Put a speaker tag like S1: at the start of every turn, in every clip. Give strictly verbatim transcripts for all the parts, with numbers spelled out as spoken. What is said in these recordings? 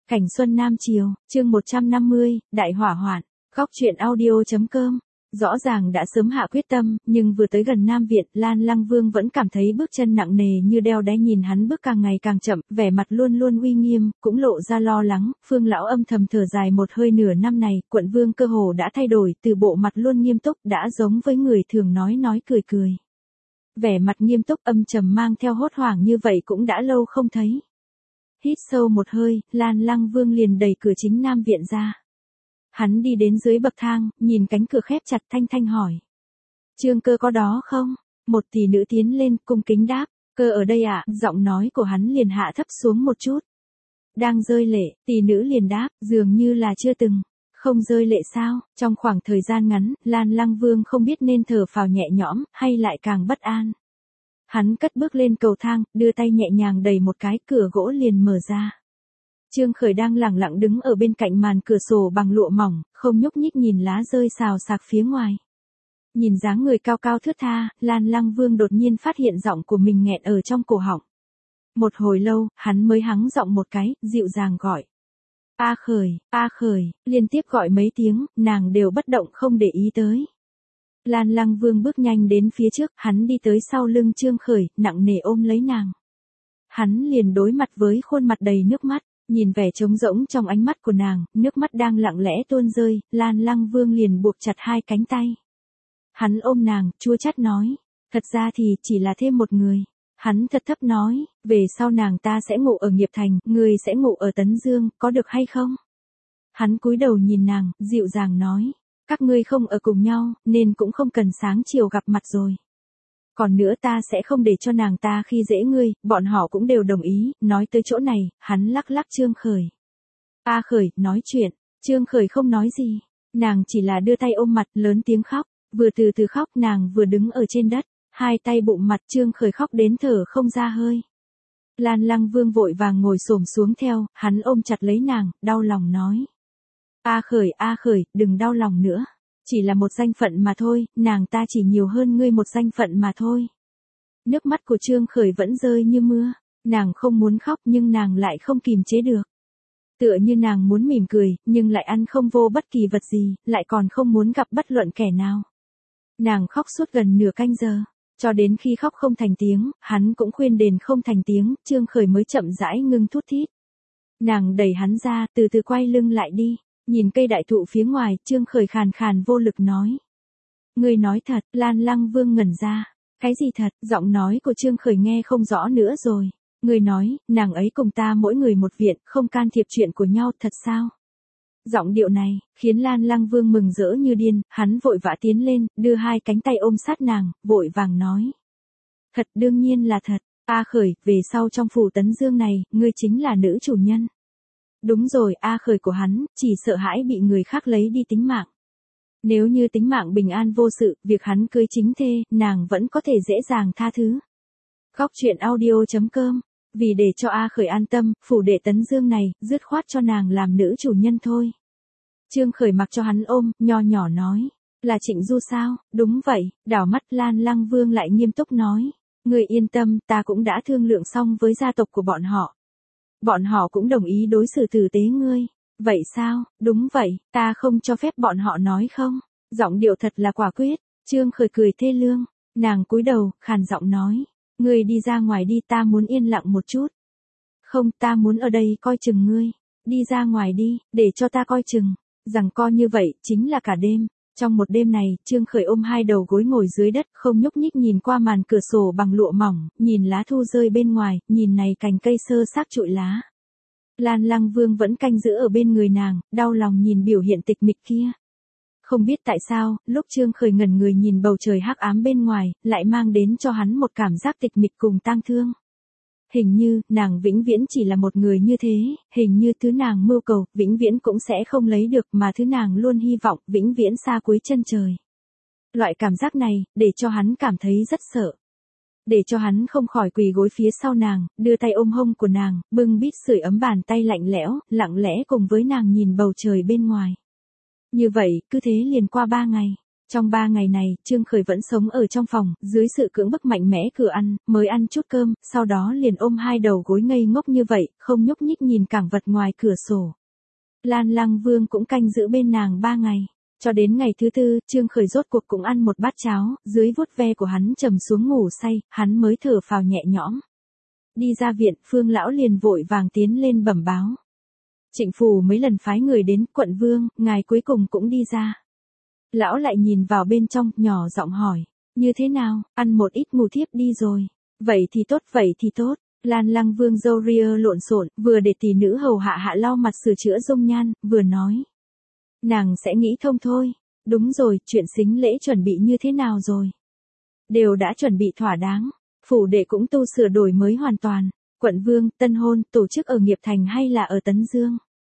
S1: Cảnh xuân Nam Chiều, chương một trăm năm mươi, Đại hỏa hoạn. Góc truyện audio.com. Rõ ràng đã sớm hạ quyết tâm, nhưng vừa tới gần Nam Viện, Lan Lăng Vương vẫn cảm thấy bước chân nặng nề như đeo đáy, nhìn hắn bước càng ngày càng chậm, vẻ mặt luôn luôn uy nghiêm, cũng lộ ra lo lắng. Phương lão âm thầm thở dài một hơi, nửa năm này, quận vương cơ hồ đã thay đổi, từ bộ mặt luôn nghiêm túc đã giống với người thường nói nói cười cười. Vẻ mặt nghiêm túc âm trầm mang theo hốt hoảng như vậy cũng đã lâu không thấy. Hít sâu một hơi, Lan Lăng Vương liền đẩy cửa chính Nam Viện ra. Hắn đi đến dưới bậc thang, nhìn cánh cửa khép chặt, thanh thanh hỏi. Trương Cơ có đó không? Một tỷ nữ tiến lên, cung kính đáp. Cơ ở đây ạ, à? Giọng nói của hắn liền hạ thấp xuống một chút. Đang rơi lệ, tỷ nữ liền đáp, dường như là chưa từng. Không rơi lệ sao? Trong khoảng thời gian ngắn, Lan Lăng Vương không biết nên thở phào nhẹ nhõm, hay lại càng bất an. Hắn cất bước lên cầu thang, đưa tay nhẹ nhàng đẩy một cái, cửa gỗ liền mở ra. Trương Khởi đang lẳng lặng đứng ở bên cạnh màn cửa sổ bằng lụa mỏng, không nhúc nhích nhìn lá rơi xào xạc phía ngoài. Nhìn dáng người cao cao thướt tha, Lan Lăng Vương đột nhiên phát hiện giọng của mình nghẹn ở trong cổ họng. Một hồi lâu, hắn mới hắng giọng một cái, dịu dàng gọi. A Khởi, A Khởi, liên tiếp gọi mấy tiếng, nàng đều bất động không để ý tới. Lan Lăng Vương bước nhanh đến phía trước, hắn đi tới sau lưng Trương Khởi, nặng nề ôm lấy nàng. Hắn liền đối mặt với khuôn mặt đầy nước mắt, nhìn vẻ trống rỗng trong ánh mắt của nàng, nước mắt đang lặng lẽ tuôn rơi, Lan Lăng Vương liền buộc chặt hai cánh tay. Hắn ôm nàng, chua chát nói, thật ra thì chỉ là thêm một người. Hắn thật thấp nói, về sau nàng ta sẽ ngủ ở Nghiệp Thành, người sẽ ngủ ở Tấn Dương, có được hay không? Hắn cúi đầu nhìn nàng, dịu dàng nói. Các ngươi không ở cùng nhau, nên cũng không cần sáng chiều gặp mặt rồi. Còn nữa ta sẽ không để cho nàng ta khi dễ ngươi, bọn họ cũng đều đồng ý. Nói tới chỗ này, hắn lắc lắc Trương Khởi. A Khởi, nói chuyện. Trương Khởi không nói gì. Nàng chỉ là đưa tay ôm mặt, lớn tiếng khóc. Vừa từ từ khóc, nàng vừa đứng ở trên đất. Hai tay bụng mặt, Trương Khởi khóc đến thở không ra hơi. Lan Lăng Vương vội vàng ngồi xổm xuống theo, hắn ôm chặt lấy nàng, đau lòng nói. A Khởi, A Khởi, đừng đau lòng nữa. Chỉ là một danh phận mà thôi, nàng ta chỉ nhiều hơn ngươi một danh phận mà thôi. Nước mắt của Trương Khởi vẫn rơi như mưa. Nàng không muốn khóc nhưng nàng lại không kìm chế được. Tựa như nàng muốn mỉm cười, nhưng lại ăn không vô bất kỳ vật gì, lại còn không muốn gặp bất luận kẻ nào. Nàng khóc suốt gần nửa canh giờ. Cho đến khi khóc không thành tiếng, hắn cũng khuyên đền không thành tiếng, Trương Khởi mới chậm rãi ngưng thút thít. Nàng đẩy hắn ra, từ từ quay lưng lại đi. Nhìn cây đại thụ phía ngoài, Trương Khởi khàn khàn vô lực nói. Ngươi nói thật, Lan Lăng Vương ngẩn ra. Cái gì thật, giọng nói của Trương Khởi nghe không rõ nữa rồi. Ngươi nói, nàng ấy cùng ta mỗi người một viện, không can thiệp chuyện của nhau, thật sao? Giọng điệu này, khiến Lan Lăng Vương mừng rỡ như điên, hắn vội vã tiến lên, đưa hai cánh tay ôm sát nàng, vội vàng nói. Thật, đương nhiên là thật. A Khởi, về sau trong phủ Tấn Dương này, ngươi chính là nữ chủ nhân. Đúng rồi, A Khởi của hắn, chỉ sợ hãi bị người khác lấy đi tính mạng. Nếu như tính mạng bình an vô sự, việc hắn cưới chính thê, nàng vẫn có thể dễ dàng tha thứ. Góc truyện audio.com. Vì để cho A Khởi an tâm, phủ đệ Tấn Dương này, dứt khoát cho nàng làm nữ chủ nhân thôi. Trương Khởi mặc cho hắn ôm, nho nhỏ nói. Là Trịnh Du sao? Đúng vậy, đảo mắt Lan Lăng Vương lại nghiêm túc nói. Người yên tâm, ta cũng đã thương lượng xong với gia tộc của bọn họ. Bọn họ cũng đồng ý đối xử tử tế ngươi. Vậy sao? Đúng vậy, ta không cho phép bọn họ nói không? Giọng điệu thật là quả quyết. Trương Khởi cười thê lương. Nàng cúi đầu, khàn giọng nói. Ngươi đi ra ngoài đi, ta muốn yên lặng một chút. Không, ta muốn ở đây coi chừng ngươi. Đi ra ngoài đi, để cho ta coi chừng. Rằng co như vậy, chính là cả đêm. Trong một đêm này, Trương Khởi ôm hai đầu gối ngồi dưới đất, không nhúc nhích nhìn qua màn cửa sổ bằng lụa mỏng, nhìn lá thu rơi bên ngoài, nhìn này cành cây sơ xác trụi lá. Lan Lăng Vương vẫn canh giữ ở bên người nàng, đau lòng nhìn biểu hiện tịch mịch kia. Không biết tại sao, lúc Trương Khởi ngẩn người nhìn bầu trời hắc ám bên ngoài, lại mang đến cho hắn một cảm giác tịch mịch cùng tang thương. Hình như, nàng vĩnh viễn chỉ là một người như thế, hình như thứ nàng mưu cầu, vĩnh viễn cũng sẽ không lấy được, mà thứ nàng luôn hy vọng, vĩnh viễn xa cuối chân trời. Loại cảm giác này, để cho hắn cảm thấy rất sợ. Để cho hắn không khỏi quỳ gối phía sau nàng, đưa tay ôm hông của nàng, bưng bít sưởi ấm bàn tay lạnh lẽo, lặng lẽ cùng với nàng nhìn bầu trời bên ngoài. Như vậy, cứ thế liền qua ba ngày. Trong ba ngày này, Trương Khởi vẫn sống ở trong phòng, dưới sự cưỡng bức mạnh mẽ cửa ăn, mới ăn chút cơm, sau đó liền ôm hai đầu gối ngây ngốc như vậy, không nhúc nhích nhìn cảng vật ngoài cửa sổ. Lan Lăng Vương cũng canh giữ bên nàng ba ngày. Cho đến ngày thứ tư, Trương Khởi rốt cuộc cũng ăn một bát cháo, dưới vuốt ve của hắn trầm xuống ngủ say, hắn mới thở phào nhẹ nhõm. Đi ra viện, Phương lão liền vội vàng tiến lên bẩm báo. Trịnh phủ mấy lần phái người đến, quận vương, ngài cuối cùng cũng đi ra. Lão lại nhìn vào bên trong, nhỏ giọng hỏi, như thế nào, ăn một ít ngủ thiếp đi rồi. Vậy thì tốt, vậy thì tốt. Lan Lăng Vương râu ria lộn xộn, vừa để tỷ nữ hầu hạ hạ lau mặt sửa chữa dung nhan, vừa nói. Nàng sẽ nghĩ thông thôi. Đúng rồi, chuyện sính lễ chuẩn bị như thế nào rồi? Đều đã chuẩn bị thỏa đáng. Phủ đệ cũng tu sửa đổi mới hoàn toàn. Quận vương, tân hôn, tổ chức ở Nghiệp Thành hay là ở Tấn Dương?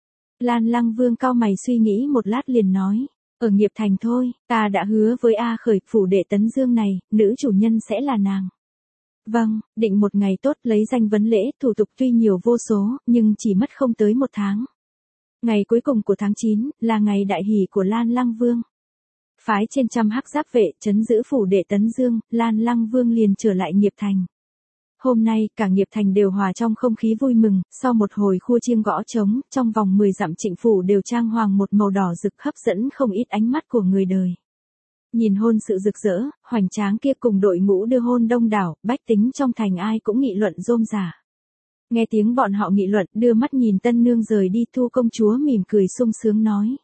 S1: Lan Lăng Vương cau mày suy nghĩ một lát liền nói. Ở Nghiệp Thành thôi, ta đã hứa với A Khởi, phủ đệ Tấn Dương này, nữ chủ nhân sẽ là nàng. Vâng, định một ngày tốt lấy danh vấn lễ, thủ tục tuy nhiều vô số, nhưng chỉ mất không tới một tháng. Ngày cuối cùng của tháng chín, là ngày đại hỷ của Lan Lăng Vương. Phái trên trăm hắc giáp vệ, trấn giữ phủ đệ Tấn Dương, Lan Lăng Vương liền trở lại Nghiệp Thành. Hôm nay, cả Nghiệp Thành đều hòa trong không khí vui mừng, sau một hồi khua chiêng gõ trống, trong vòng mười dặm Trịnh phủ đều trang hoàng một màu đỏ rực hấp dẫn không ít ánh mắt của người đời. Nhìn hôn sự rực rỡ, hoành tráng kia cùng đội ngũ đưa hôn đông đảo, bách tính trong thành ai cũng nghị luận rôm rả. Nghe tiếng bọn họ nghị luận, đưa mắt nhìn tân nương rời đi, Thu công chúa mỉm cười sung sướng nói.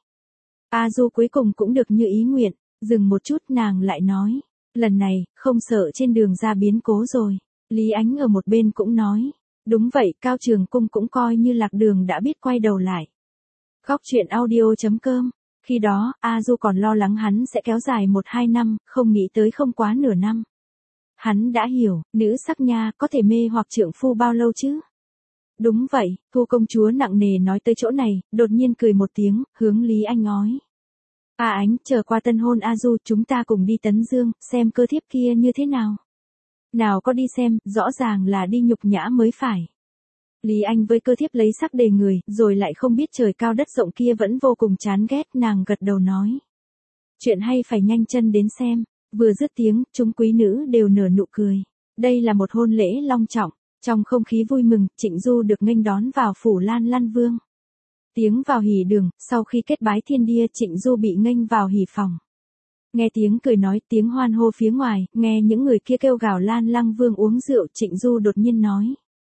S1: A Du cuối cùng cũng được như ý nguyện, dừng một chút nàng lại nói. Lần này, không sợ trên đường ra biến cố rồi. Lý Ánh ở một bên cũng nói. Đúng vậy, Cao Trường Cung cũng coi như lạc đường đã biết quay đầu lại. Góc truyện audio chấm com. Khi đó, A Du còn lo lắng hắn sẽ kéo dài một hai năm, không nghĩ tới không quá nửa năm. Hắn đã hiểu, nữ sắc nha có thể mê hoặc trượng phu bao lâu chứ? Đúng vậy, Thu công chúa nặng nề nói tới chỗ này, đột nhiên cười một tiếng, hướng Lý Anh nói. A Ánh, chờ qua tân hôn A Du, chúng ta cùng đi Tấn Dương, xem cơ thiếp kia như thế nào. Nào có đi xem, rõ ràng là đi nhục nhã mới phải. Lý Anh với cơ thiếp lấy sắc đề người, rồi lại không biết trời cao đất rộng kia vẫn vô cùng chán ghét, nàng gật đầu nói. Chuyện hay phải nhanh chân đến xem. Vừa dứt tiếng, chúng quý nữ đều nở nụ cười. Đây là một hôn lễ long trọng. Trong không khí vui mừng, Trịnh Du được nghênh đón vào phủ Lan Lăng Vương. Tiếng vào hỉ đường, sau khi kết bái thiên địa, Trịnh Du bị nghênh vào hỉ phòng. Nghe tiếng cười nói, tiếng hoan hô phía ngoài, nghe những người kia kêu gào Lan Lăng Vương uống rượu, Trịnh Du đột nhiên nói.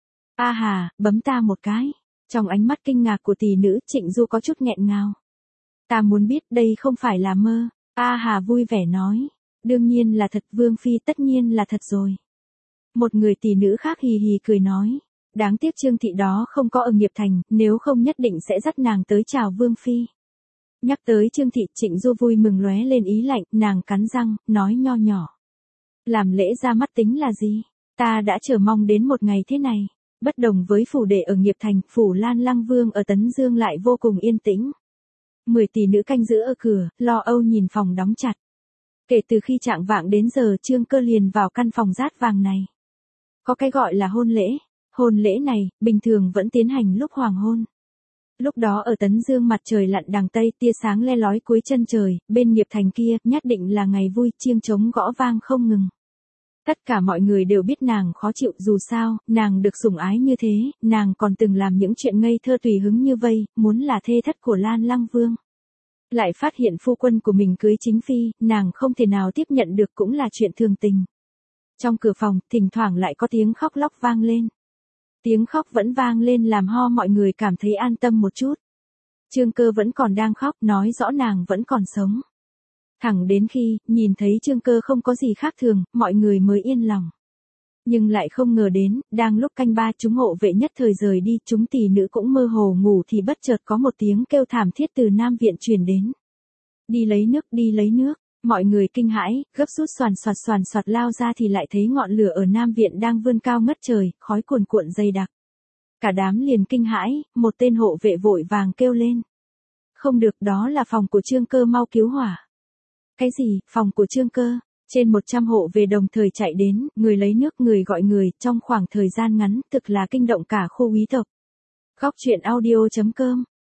S1: A hà, bấm ta một cái. Trong ánh mắt kinh ngạc của tỷ nữ, Trịnh Du có chút nghẹn ngào. Ta muốn biết đây không phải là mơ. A hà vui vẻ nói. Đương nhiên là thật, Vương Phi tất nhiên là thật rồi. Một người tỷ nữ khác hì hì cười nói. Đáng tiếc Trương Thị đó không có ở Nghiệp Thành, nếu không nhất định sẽ dắt nàng tới chào Vương Phi. Nhắc tới Trương Thị, Trịnh Du vui mừng lóe lên ý lạnh, nàng cắn răng, nói nho nhỏ. Làm lễ ra mắt tính là gì? Ta đã chờ mong đến một ngày thế này. Bất đồng với phủ đệ ở Nghiệp Thành, phủ Lan Lăng Vương ở Tấn Dương lại vô cùng yên tĩnh. Mười tỷ nữ canh giữ ở cửa, lo âu nhìn phòng đóng chặt. Kể từ khi chạng vạng đến giờ, Trương Cơ liền vào căn phòng rát vàng này. Có cái gọi là hôn lễ. Hôn lễ này, bình thường vẫn tiến hành lúc hoàng hôn. Lúc đó ở Tấn Dương mặt trời lặn đằng Tây, tia sáng le lói cuối chân trời, bên Nghiệp Thành kia, nhất định là ngày vui, chiêng trống gõ vang không ngừng. Tất cả mọi người đều biết nàng khó chịu, dù sao, nàng được sủng ái như thế, nàng còn từng làm những chuyện ngây thơ tùy hứng như vây, muốn là thê thất của Lan Lăng Vương. Lại phát hiện phu quân của mình cưới chính phi, nàng không thể nào tiếp nhận được cũng là chuyện thường tình. Trong cửa phòng, thỉnh thoảng lại có tiếng khóc lóc vang lên. Tiếng khóc vẫn vang lên làm ho mọi người cảm thấy an tâm một chút. Trương Cơ vẫn còn đang khóc, nói rõ nàng vẫn còn sống. Thẳng đến khi, nhìn thấy Trương Cơ không có gì khác thường, mọi người mới yên lòng. Nhưng lại không ngờ đến, đang lúc canh ba chúng hộ vệ nhất thời rời đi, chúng tỷ nữ cũng mơ hồ ngủ thì bất chợt có một tiếng kêu thảm thiết từ Nam Viện truyền đến. Đi lấy nước, đi lấy nước. Mọi người kinh hãi, gấp rút xoàn xoạt xoàn xoạt lao ra thì lại thấy ngọn lửa ở Nam Viện đang vươn cao ngất trời, khói cuồn cuộn dày đặc. Cả đám liền kinh hãi, một tên hộ vệ vội vàng kêu lên. Không được, đó là phòng của Trương Cơ, mau cứu hỏa. Cái gì, phòng của Trương Cơ? Trên một trăm hộ về đồng thời chạy đến, người lấy nước, người gọi người, trong khoảng thời gian ngắn, thực là kinh động cả khu quý tộc. Góc truyện audio chấm com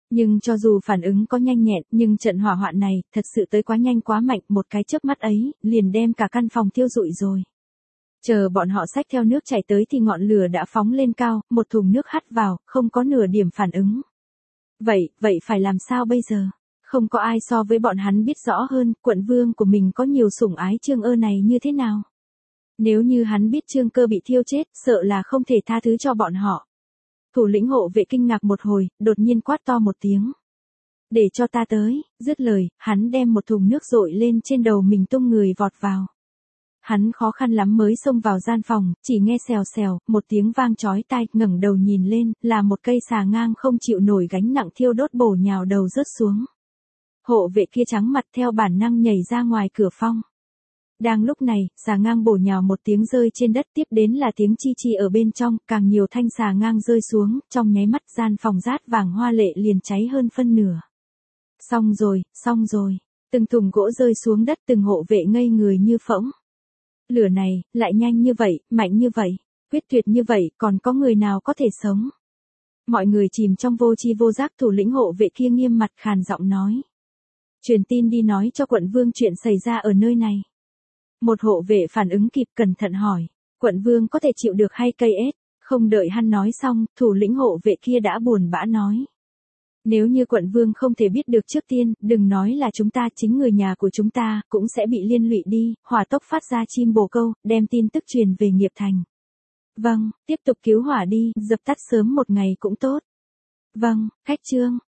S1: Nhưng cho dù phản ứng có nhanh nhẹn, nhưng trận hỏa hoạn này, thật sự tới quá nhanh quá mạnh, một cái chớp mắt ấy, liền đem cả căn phòng thiêu rụi rồi. Chờ bọn họ xách theo nước chảy tới thì ngọn lửa đã phóng lên cao, một thùng nước hắt vào, không có nửa điểm phản ứng. Vậy, vậy phải làm sao bây giờ? Không có ai so với bọn hắn biết rõ hơn, quận vương của mình có nhiều sủng ái Trương Ơ này như thế nào. Nếu như hắn biết Trương Cơ bị thiêu chết, sợ là không thể tha thứ cho bọn họ. Thủ lĩnh hộ vệ kinh ngạc một hồi, đột nhiên quát to một tiếng. Để cho ta tới, dứt lời, hắn đem một thùng nước dội lên trên đầu mình tung người vọt vào. Hắn khó khăn lắm mới xông vào gian phòng, chỉ nghe xèo xèo, một tiếng vang chói tai, ngẩng đầu nhìn lên, là một cây xà ngang không chịu nổi gánh nặng thiêu đốt bổ nhào đầu rớt xuống. Hộ vệ kia trắng mặt theo bản năng nhảy ra ngoài cửa phòng. Đang lúc này, xà ngang bổ nhào một tiếng rơi trên đất, tiếp đến là tiếng chi chi ở bên trong, càng nhiều thanh xà ngang rơi xuống, trong nháy mắt gian phòng rát vàng hoa lệ liền cháy hơn phân nửa. Xong rồi, xong rồi, từng thùng gỗ rơi xuống đất, từng hộ vệ ngây người như phỗng. Lửa này, lại nhanh như vậy, mạnh như vậy, quyết tuyệt như vậy, còn có người nào có thể sống. Mọi người chìm trong vô tri vô giác, thủ lĩnh hộ vệ kia nghiêm mặt khàn giọng nói. Truyền tin đi nói cho quận vương chuyện xảy ra ở nơi này. Một hộ vệ phản ứng kịp cẩn thận hỏi, quận vương có thể chịu được hay cây ết? Không đợi hắn nói xong, thủ lĩnh hộ vệ kia đã buồn bã nói. Nếu như quận vương không thể biết được trước tiên, đừng nói là chúng ta, chính người nhà của chúng ta, cũng sẽ bị liên lụy đi, hỏa tốc phát ra chim bồ câu, đem tin tức truyền về nghiệp thành. Vâng, tiếp tục cứu hỏa đi, dập tắt sớm một ngày cũng tốt. Vâng, khách trương.